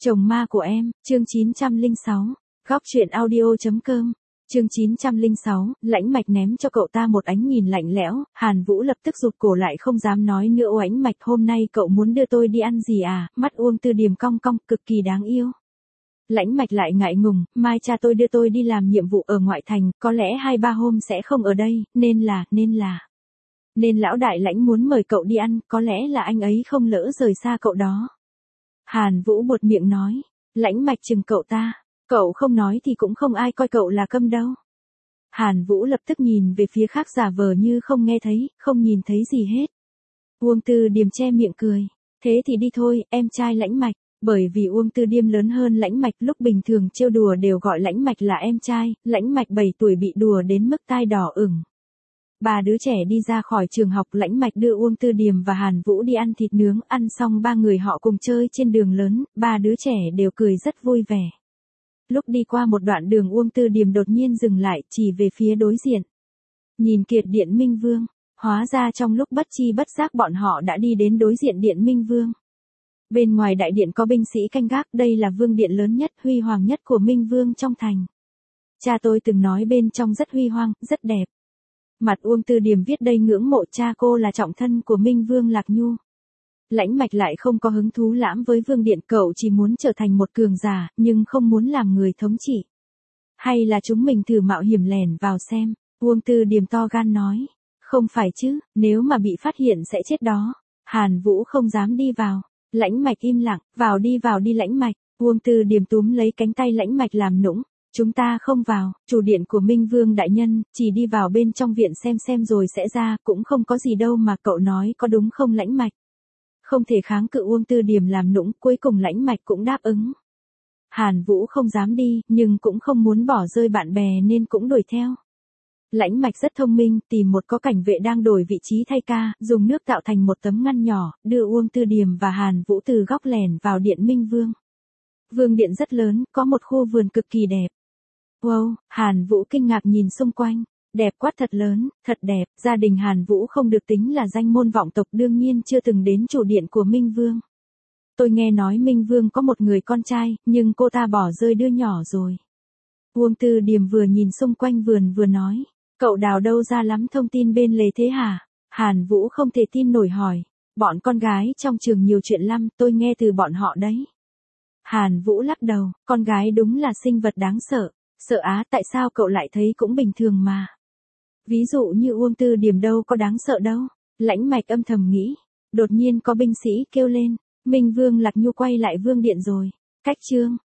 Chồng ma của em, chương 906. Góc truyện audio.com. Chương 906, Lãnh Mạch ném cho cậu ta một ánh nhìn lạnh lẽo, Hàn Vũ lập tức rụt cổ lại không dám nói nữa. Lãnh Mạch, hôm nay cậu muốn đưa tôi đi ăn gì à? Mắt Uông Tư Điềm cong cong, cực kỳ đáng yêu. Lãnh Mạch lại ngại ngùng, mai cha tôi đưa tôi đi làm nhiệm vụ ở ngoại thành, có lẽ 2-3 hôm sẽ không ở đây, nên lão đại Lãnh muốn mời cậu đi ăn, có lẽ là anh ấy không lỡ rời xa cậu đó. Hàn Vũ buột miệng nói. Lãnh Mạch chừng cậu ta. Cậu không nói thì cũng không ai coi cậu là câm đâu. Hàn Vũ lập tức nhìn về phía khác giả vờ như không nghe thấy, không nhìn thấy gì hết. Uông Tư Điềm che miệng cười. Thế thì đi thôi, em trai Lãnh Mạch. Bởi vì Uông Tư Điềm lớn hơn Lãnh Mạch, lúc bình thường trêu đùa đều gọi Lãnh Mạch là em trai. Lãnh Mạch 7 tuổi bị đùa đến mức tai đỏ ửng. Ba đứa trẻ đi ra khỏi trường học, Lãnh Mạch đưa Uông Tư Điềm và Hàn Vũ đi ăn thịt nướng, ăn xong ba người họ cùng chơi trên đường lớn, ba đứa trẻ đều cười rất vui vẻ. Lúc đi qua một đoạn đường, Uông Tư Điềm đột nhiên dừng lại, chỉ về phía đối diện. Nhìn Kiệt Điện Minh Vương, hóa ra trong lúc bất chi bất giác bọn họ đã đi đến đối diện Điện Minh Vương. Bên ngoài đại điện có binh sĩ canh gác, đây là vương điện lớn nhất, huy hoàng nhất của Minh Vương trong thành. Cha tôi từng nói bên trong rất huy hoàng, rất đẹp. Mặt Uông Tư Điềm viết đây ngưỡng mộ cha cô là trọng thân của Minh Vương Lạc Nhu. Lãnh Mạch lại không có hứng thú lãm với vương điện, cậu chỉ muốn trở thành một cường giả, nhưng không muốn làm người thống trị. Hay là chúng mình thử mạo hiểm lẻn vào xem, Uông Tư Điềm to gan nói. Không phải chứ, nếu mà bị phát hiện sẽ chết đó. Hàn Vũ không dám đi vào. Lãnh Mạch im lặng, vào đi Lãnh Mạch. Uông Tư Điềm túm lấy cánh tay Lãnh Mạch làm nũng. Chúng ta không vào, chủ điện của Minh Vương đại nhân, chỉ đi vào bên trong viện xem rồi sẽ ra, cũng không có gì đâu mà cậu nói có đúng không Lãnh Mạch? Không thể kháng cự Uông Tư Điềm làm nũng, cuối cùng Lãnh Mạch cũng đáp ứng. Hàn Vũ không dám đi, nhưng cũng không muốn bỏ rơi bạn bè nên cũng đuổi theo. Lãnh Mạch rất thông minh, tìm một có cảnh vệ đang đổi vị trí thay ca, dùng nước tạo thành một tấm ngăn nhỏ, đưa Uông Tư Điềm và Hàn Vũ từ góc lẻn vào điện Minh Vương. Vương điện rất lớn, có một khu vườn cực kỳ đẹp. Wow, Hàn Vũ kinh ngạc nhìn xung quanh. Đẹp quá, thật lớn, thật đẹp. Gia đình Hàn Vũ không được tính là danh môn vọng tộc, đương nhiên chưa từng đến chủ điện của Minh Vương. Tôi nghe nói Minh Vương có một người con trai, nhưng cô ta bỏ rơi đứa nhỏ rồi. Uông Tư Điềm vừa nhìn xung quanh vườn vừa nói. Cậu đào đâu ra lắm thông tin bên lề thế hả? Hàn Vũ không thể tin nổi hỏi. Bọn con gái trong trường nhiều chuyện lắm, tôi nghe từ bọn họ đấy. Hàn Vũ lắc đầu, con gái đúng là sinh vật đáng sợ. Sợ á, tại sao cậu lại thấy cũng bình thường mà. Ví dụ như Uông Tư Điềm đâu có đáng sợ đâu. Lãnh Mạch âm thầm nghĩ. Đột nhiên có binh sĩ kêu lên. Minh Vương Lạc Nhu quay lại vương điện rồi. Cách chương.